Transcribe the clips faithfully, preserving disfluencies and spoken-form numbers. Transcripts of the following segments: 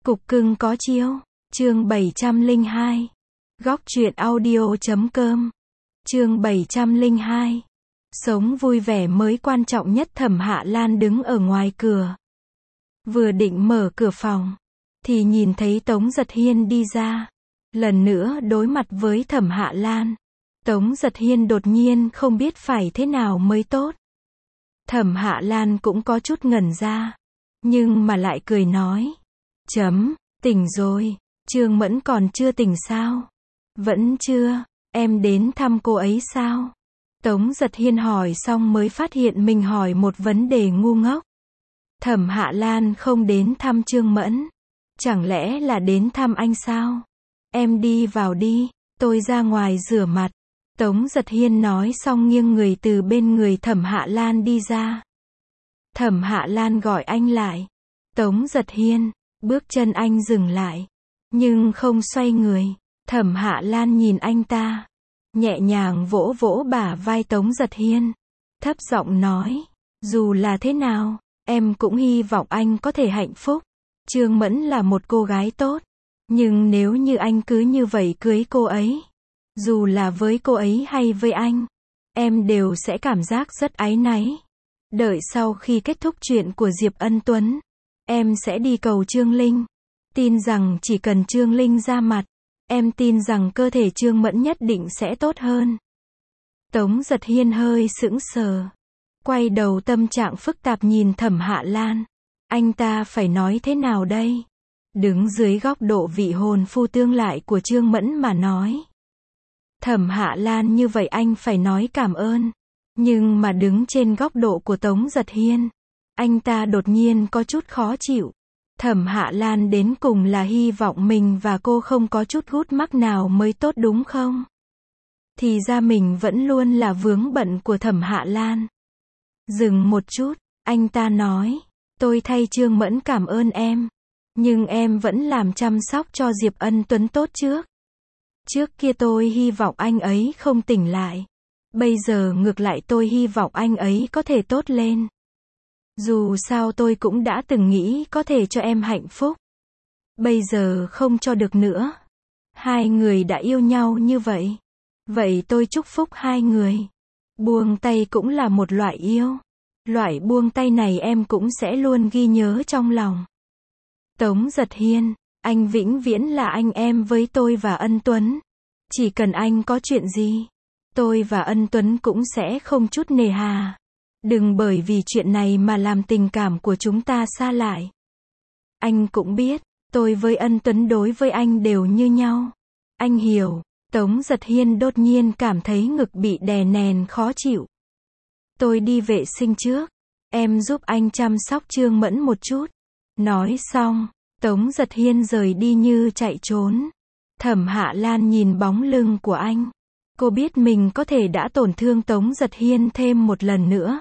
Cục cưng có chiêu. Chương bảy trăm lẻ hai. Góc truyện audio chấm com. Chương bảy trăm lẻ hai. Sống vui vẻ mới quan trọng nhất. Thẩm Hạ Lan đứng ở ngoài cửa. Vừa định mở cửa phòng, thì nhìn thấy Tống Giật Hiên đi ra. Lần nữa đối mặt với Thẩm Hạ Lan, Tống Giật Hiên đột nhiên không biết phải thế nào mới tốt. Thẩm Hạ Lan cũng có chút ngẩn ra, nhưng mà lại cười nói. Chấm, tỉnh rồi, Trương Mẫn còn chưa tỉnh sao? Vẫn chưa, em đến thăm cô ấy sao? Tống Giật Hiên hỏi xong mới phát hiện mình hỏi một vấn đề ngu ngốc. Thẩm Hạ Lan không đến thăm Trương Mẫn. Chẳng lẽ là đến thăm anh sao? Em đi vào đi, tôi ra ngoài rửa mặt. Tống Giật Hiên nói xong nghiêng người từ bên người Thẩm Hạ Lan đi ra. Thẩm Hạ Lan gọi anh lại. Tống Giật Hiên, bước chân anh dừng lại, nhưng không xoay người. Thẩm Hạ Lan nhìn anh ta, nhẹ nhàng vỗ vỗ bả vai Tống Giật Hiên, thấp giọng nói, dù là thế nào, em cũng hy vọng anh có thể hạnh phúc. Trương Mẫn là một cô gái tốt, nhưng nếu như anh cứ như vậy cưới cô ấy, dù là với cô ấy hay với anh, em đều sẽ cảm giác rất áy náy. Đợi sau khi kết thúc chuyện của Diệp Ân Tuấn, em sẽ đi cầu Trương Linh. Tin rằng chỉ cần Trương Linh ra mặt, em tin rằng cơ thể Trương Mẫn nhất định sẽ tốt hơn. Tống Giật Hiên hơi sững sờ, quay đầu tâm trạng phức tạp nhìn Thẩm Hạ Lan. Anh ta phải nói thế nào đây? Đứng dưới góc độ vị hôn phu tương lại của Trương Mẫn mà nói. Thẩm Hạ Lan như vậy anh phải nói cảm ơn. Nhưng mà đứng trên góc độ của Tống Giật Hiên, anh ta đột nhiên có chút khó chịu. Thẩm Hạ Lan đến cùng là hy vọng mình và cô không có chút gút mắc nào mới tốt đúng không? Thì ra mình vẫn luôn là vướng bận của Thẩm Hạ Lan. Dừng một chút, anh ta nói, tôi thay Trương Mẫn cảm ơn em. Nhưng em vẫn làm chăm sóc cho Diệp Ân Tuấn tốt trước. Trước kia tôi hy vọng anh ấy không tỉnh lại. Bây giờ ngược lại tôi hy vọng anh ấy có thể tốt lên. Dù sao tôi cũng đã từng nghĩ có thể cho em hạnh phúc. Bây giờ không cho được nữa. Hai người đã yêu nhau như vậy. Vậy tôi chúc phúc hai người. Buông tay cũng là một loại yêu. Loại buông tay này em cũng sẽ luôn ghi nhớ trong lòng. Tống Giật Hiên, anh vĩnh viễn là anh em với tôi và Ân Tuấn. Chỉ cần anh có chuyện gì, tôi và Ân Tuấn cũng sẽ không chút nề hà. Đừng bởi vì chuyện này mà làm tình cảm của chúng ta xa lại. Anh cũng biết, tôi với Ân Tuấn đối với anh đều như nhau. Anh hiểu. Tống Giật Hiên đột nhiên cảm thấy ngực bị đè nén khó chịu. Tôi đi vệ sinh trước. Em giúp anh chăm sóc Trương Mẫn một chút. Nói xong, Tống Giật Hiên rời đi như chạy trốn. Thẩm Hạ Lan nhìn bóng lưng của anh. Cô biết mình có thể đã tổn thương Tống Giật Hiên thêm một lần nữa.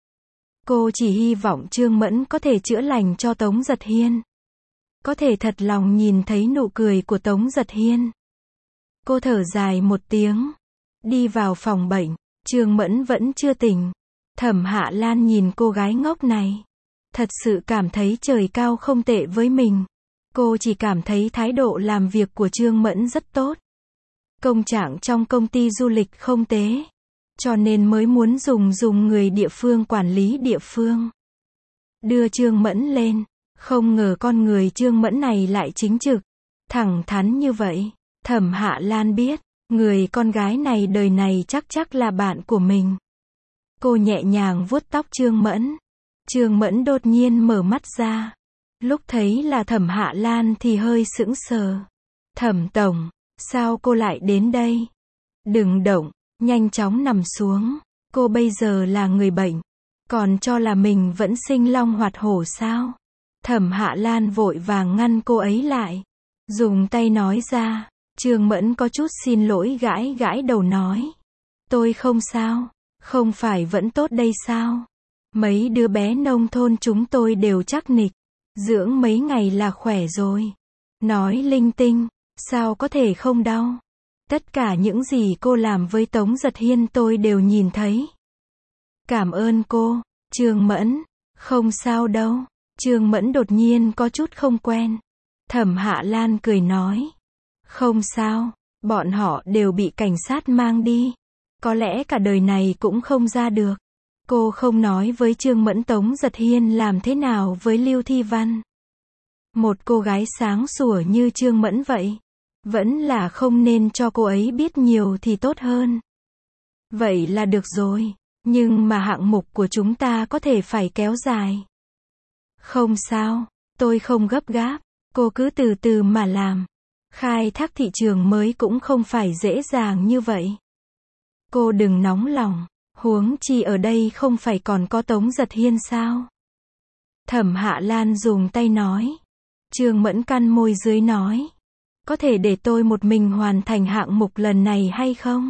Cô chỉ hy vọng Trương Mẫn có thể chữa lành cho Tống Giật Hiên. Có thể thật lòng nhìn thấy nụ cười của Tống Giật Hiên. Cô thở dài một tiếng, đi vào phòng bệnh. Trương Mẫn vẫn chưa tỉnh. Thẩm Hạ Lan nhìn cô gái ngốc này, thật sự cảm thấy trời cao không tệ với mình. Cô chỉ cảm thấy thái độ làm việc của Trương Mẫn rất tốt. Công trạng trong công ty du lịch không tế, cho nên mới muốn dùng dùng người địa phương quản lý địa phương. Đưa Trương Mẫn lên, không ngờ con người Trương Mẫn này lại chính trực, thẳng thắn như vậy. Thẩm Hạ Lan biết, người con gái này đời này chắc chắc là bạn của mình. Cô nhẹ nhàng vuốt tóc Trương Mẫn. Trương Mẫn đột nhiên mở mắt ra. Lúc thấy là Thẩm Hạ Lan thì hơi sững sờ. Thẩm tổng, sao cô lại đến đây? Đừng động, nhanh chóng nằm xuống. Cô bây giờ là người bệnh, còn cho là mình vẫn sinh long hoạt hổ sao? Thẩm Hạ Lan vội vàng ngăn cô ấy lại, dùng tay nói ra. Trương Mẫn có chút xin lỗi gãi gãi đầu nói. Tôi không sao, không phải vẫn tốt đây sao? Mấy đứa bé nông thôn chúng tôi đều chắc nịch, dưỡng mấy ngày là khỏe rồi. Nói linh tinh, sao có thể không đau? Tất cả những gì cô làm với Tống Giật Hiên tôi đều nhìn thấy. Cảm ơn cô, Trương Mẫn. Không sao đâu. Trương Mẫn đột nhiên có chút không quen. Thẩm Hạ Lan cười nói. Không sao, bọn họ đều bị cảnh sát mang đi. Có lẽ cả đời này cũng không ra được. Cô không nói với Trương Mẫn Tống Giật Hiên làm thế nào với Lưu Thi Văn. Một cô gái sáng sủa như Trương Mẫn vậy. Vẫn là không nên cho cô ấy biết nhiều thì tốt hơn. Vậy là được rồi. Nhưng mà hạng mục của chúng ta có thể phải kéo dài. Không sao, tôi không gấp gáp. Cô cứ từ từ mà làm. Khai thác thị trường mới cũng không phải dễ dàng như vậy. Cô đừng nóng lòng. Huống chi ở đây không phải còn có Tống Giật Hiên sao? Thẩm Hạ Lan dùng tay nói. Trương Mẫn căn môi dưới nói. Có thể để tôi một mình hoàn thành hạng mục lần này hay không?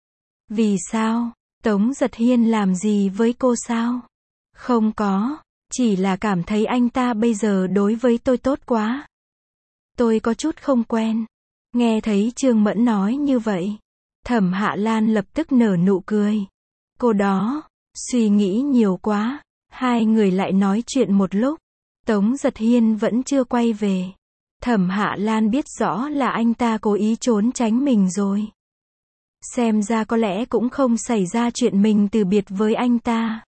Vì sao? Tống Giật Hiên làm gì với cô sao? Không có, chỉ là cảm thấy anh ta bây giờ đối với tôi tốt quá. Tôi có chút không quen. Nghe thấy Trương Mẫn nói như vậy, Thẩm Hạ Lan lập tức nở nụ cười. Cô đó, suy nghĩ nhiều quá. Hai người lại nói chuyện một lúc. Tống Giật Hiên vẫn chưa quay về. Thẩm Hạ Lan biết rõ là anh ta cố ý trốn tránh mình rồi. Xem ra có lẽ cũng không xảy ra chuyện mình từ biệt với anh ta.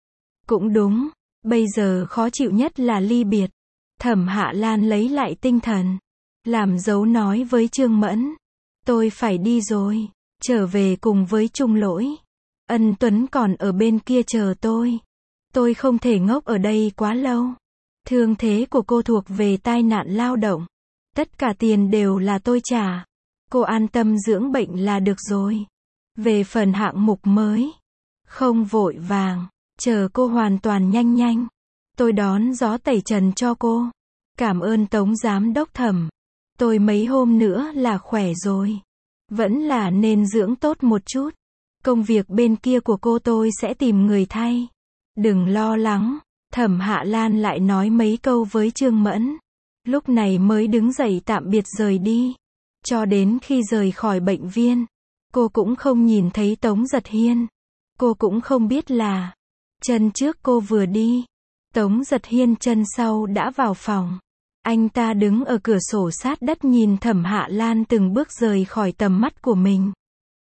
Cũng đúng, bây giờ khó chịu nhất là ly biệt. Thẩm Hạ Lan lấy lại tinh thần. Làm dấu nói với Trương Mẫn. Tôi phải đi rồi. Trở về cùng với Trung Lỗi. Ân Tuấn còn ở bên kia chờ tôi. Tôi không thể ngốc ở đây quá lâu. Thương thế của cô thuộc về tai nạn lao động. Tất cả tiền đều là tôi trả. Cô an tâm dưỡng bệnh là được rồi. Về phần hạng mục mới, không vội vàng, chờ cô hoàn toàn nhanh nhanh. Tôi đón gió tẩy trần cho cô. Cảm ơn Tống Giám Đốc Thẩm. Tôi mấy hôm nữa là khỏe rồi. Vẫn là nên dưỡng tốt một chút. Công việc bên kia của cô tôi sẽ tìm người thay. Đừng lo lắng. Thẩm Hạ Lan lại nói mấy câu với Trương Mẫn. Lúc này mới đứng dậy tạm biệt rời đi. Cho đến khi rời khỏi bệnh viện, cô cũng không nhìn thấy Tống Giật Hiên. Cô cũng không biết là, chân trước cô vừa đi, Tống Giật Hiên chân sau đã vào phòng. Anh ta đứng ở cửa sổ sát đất nhìn Thẩm Hạ Lan từng bước rời khỏi tầm mắt của mình.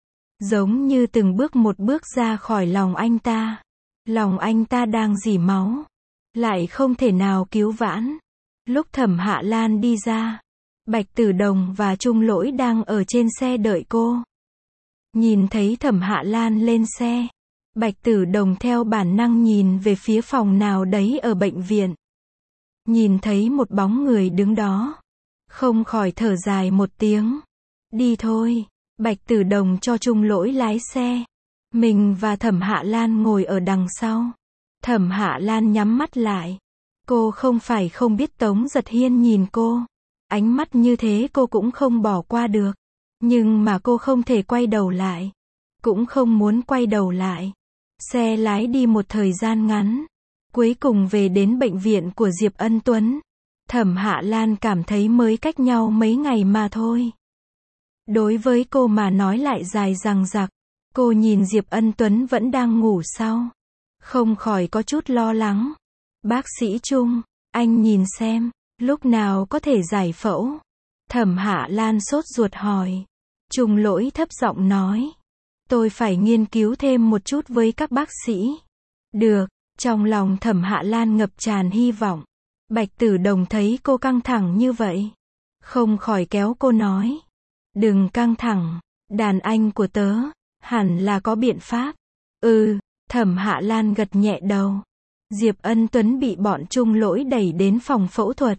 Giống như từng bước một bước ra khỏi lòng anh ta. Lòng anh ta đang rỉ máu. Lại không thể nào cứu vãn. Lúc Thẩm Hạ Lan đi ra, Bạch Tử Đồng và Trung Lỗi đang ở trên xe đợi cô. Nhìn thấy Thẩm Hạ Lan lên xe, Bạch Tử Đồng theo bản năng nhìn về phía phòng nào đấy ở bệnh viện. Nhìn thấy một bóng người đứng đó, không khỏi thở dài một tiếng. Đi thôi. Bạch Tử Đồng cho Trung Lỗi lái xe. Mình và Thẩm Hạ Lan ngồi ở đằng sau. Thẩm Hạ Lan nhắm mắt lại. Cô không phải không biết Tống Giật Hiên nhìn cô. Ánh mắt như thế cô cũng không bỏ qua được. Nhưng mà cô không thể quay đầu lại. Cũng không muốn quay đầu lại. Xe lái đi một thời gian ngắn. Cuối cùng về đến bệnh viện của Diệp Ân Tuấn. Thẩm Hạ Lan cảm thấy mới cách nhau mấy ngày mà thôi. Đối với cô mà nói lại dài dằng dặc. Cô nhìn Diệp Ân Tuấn vẫn đang ngủ sau. Không khỏi có chút lo lắng. Bác sĩ Trung, anh nhìn xem, lúc nào có thể giải phẫu? Thẩm Hạ Lan sốt ruột hỏi. Trung Lỗi thấp giọng nói. Tôi phải nghiên cứu thêm một chút với các bác sĩ. Được, trong lòng Thẩm Hạ Lan ngập tràn hy vọng. Bạch Tử Đồng thấy cô căng thẳng như vậy. Không khỏi kéo cô nói. Đừng căng thẳng, đàn anh của tớ, hẳn là có biện pháp. Ừ, Thẩm Hạ Lan gật nhẹ đầu. Diệp Ân Tuấn bị bọn Trung Lỗi đẩy đến phòng phẫu thuật.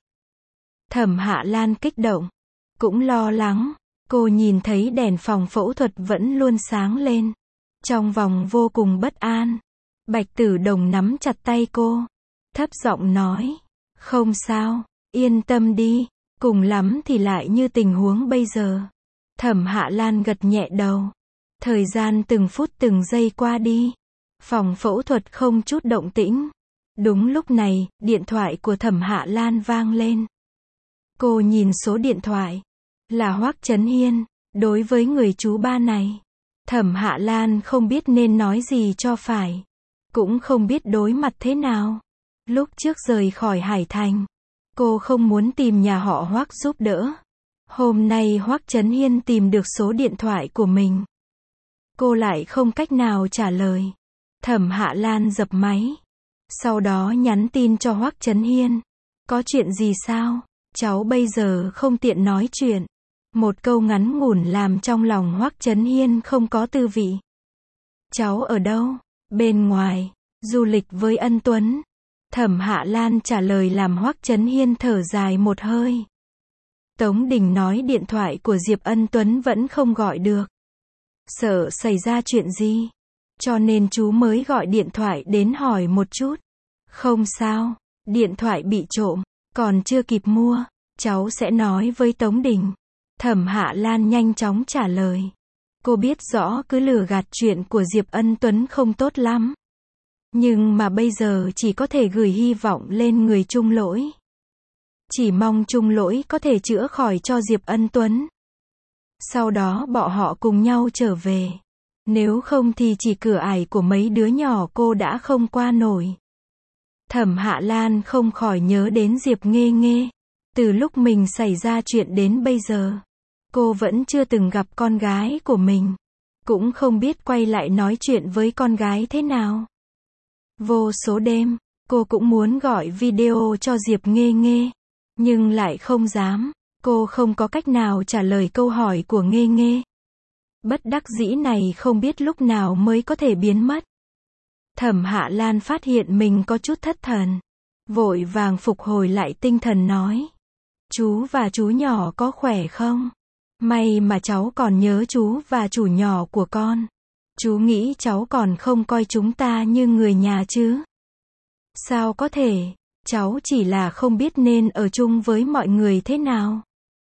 Thẩm Hạ Lan kích động, cũng lo lắng. Cô nhìn thấy đèn phòng phẫu thuật vẫn luôn sáng lên. Trong vòng vô cùng bất an. Bạch Tử Đồng nắm chặt tay cô. Thấp giọng nói. Không sao, yên tâm đi. Cùng lắm thì lại như tình huống bây giờ. Thẩm Hạ Lan gật nhẹ đầu. Thời gian từng phút từng giây qua đi. Phòng phẫu thuật không chút động tĩnh. Đúng lúc này, điện thoại của Thẩm Hạ Lan vang lên. Cô nhìn số điện thoại. Là Hoắc Chấn Hiên. Đối với người chú ba này, Thẩm Hạ Lan không biết nên nói gì cho phải. Cũng không biết đối mặt thế nào. Lúc trước rời khỏi Hải Thành, Cô không muốn tìm nhà họ Hoắc giúp đỡ. Hôm nay Hoắc Chấn Hiên tìm được số điện thoại của mình. Cô lại không cách nào trả lời. Thẩm Hạ Lan dập máy. Sau đó nhắn tin cho Hoắc Chấn Hiên. Có chuyện gì sao? Cháu bây giờ không tiện nói chuyện. Một câu ngắn ngủn làm trong lòng Hoắc Chấn Hiên không có tư vị. Cháu ở đâu? Bên ngoài. Du lịch với Ân Tuấn. Thẩm Hạ Lan trả lời làm Hoắc Chấn Hiên thở dài một hơi. Tống Đình nói điện thoại của Diệp Ân Tuấn vẫn không gọi được. Sợ xảy ra chuyện gì? Cho nên chú mới gọi điện thoại đến hỏi một chút. Không sao, điện thoại bị trộm, còn chưa kịp mua, cháu sẽ nói với Tống Đình. Thẩm Hạ Lan nhanh chóng trả lời. Cô biết rõ cứ lừa gạt chuyện của Diệp Ân Tuấn không tốt lắm. Nhưng mà bây giờ chỉ có thể gửi hy vọng lên người Trung Lỗi. Chỉ mong Trung Lỗi có thể chữa khỏi cho Diệp Ân Tuấn. Sau đó bọn họ cùng nhau trở về. Nếu không thì chỉ cửa ải của mấy đứa nhỏ cô đã không qua nổi. Thẩm Hạ Lan không khỏi nhớ đến Diệp Nghê Nghê. Từ lúc mình xảy ra chuyện đến bây giờ, cô vẫn chưa từng gặp con gái của mình. Cũng không biết quay lại nói chuyện với con gái thế nào. Vô số đêm, cô cũng muốn gọi video cho Diệp Nghê Nghê. Nhưng lại không dám. Cô không có cách nào trả lời câu hỏi của Nghê Nghê. Bất đắc dĩ này không biết lúc nào mới có thể biến mất. Thẩm Hạ Lan phát hiện mình có chút thất thần. Vội vàng phục hồi lại tinh thần nói. Chú và chú nhỏ có khỏe không? May mà cháu còn nhớ chú và chủ nhỏ của con. Chú nghĩ cháu còn không coi chúng ta như người nhà chứ? Sao có thể? Cháu chỉ là không biết nên ở chung với mọi người thế nào.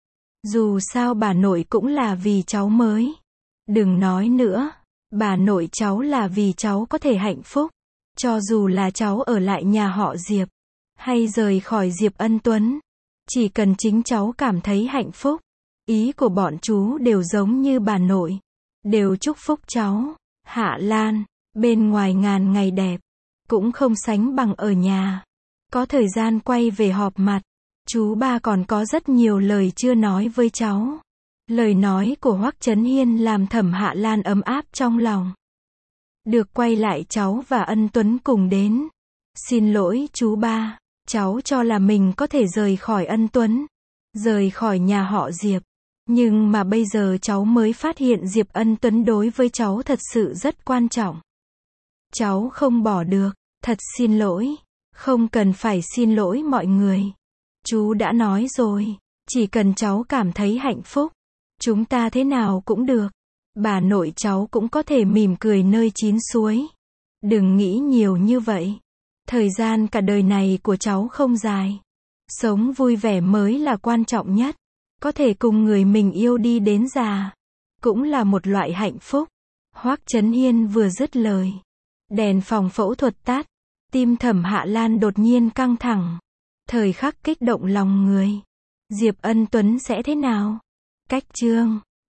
Dù sao bà nội cũng là vì cháu mới. Đừng nói nữa. Bà nội cháu là vì cháu có thể hạnh phúc. Cho dù là cháu ở lại nhà họ Diệp, hay rời khỏi Diệp Ân Tuấn. Chỉ cần chính cháu cảm thấy hạnh phúc. Ý của bọn chú đều giống như bà nội. Đều chúc phúc cháu. Hạ Lan, bên ngoài ngàn ngày đẹp, cũng không sánh bằng ở nhà. Có thời gian quay về họp mặt. Chú ba còn có rất nhiều lời chưa nói với cháu. Lời nói của Hoắc Chấn Hiên làm Thẩm Hạ Lan ấm áp trong lòng. Được quay lại cháu và Ân Tuấn cùng đến. Xin lỗi chú ba, cháu cho là mình có thể rời khỏi Ân Tuấn, rời khỏi nhà họ Diệp. Nhưng mà bây giờ cháu mới phát hiện Diệp Ân Tuấn đối với cháu thật sự rất quan trọng. Cháu không bỏ được, thật xin lỗi. Không cần phải xin lỗi mọi người. Chú đã nói rồi, chỉ cần cháu cảm thấy hạnh phúc, chúng ta thế nào cũng được. Bà nội cháu cũng có thể mỉm cười nơi chín suối. Đừng nghĩ nhiều như vậy. Thời gian cả đời này của cháu không dài. Sống vui vẻ mới là quan trọng nhất. Có thể cùng người mình yêu đi đến già, cũng là một loại hạnh phúc. Hoắc Chấn Hiên vừa dứt lời, đèn phòng phẫu thuật tắt. Tim Thẩm Hạ Lan đột nhiên căng thẳng. Thời khắc kích động lòng người. Diệp Ân Tuấn sẽ thế nào? Cách chương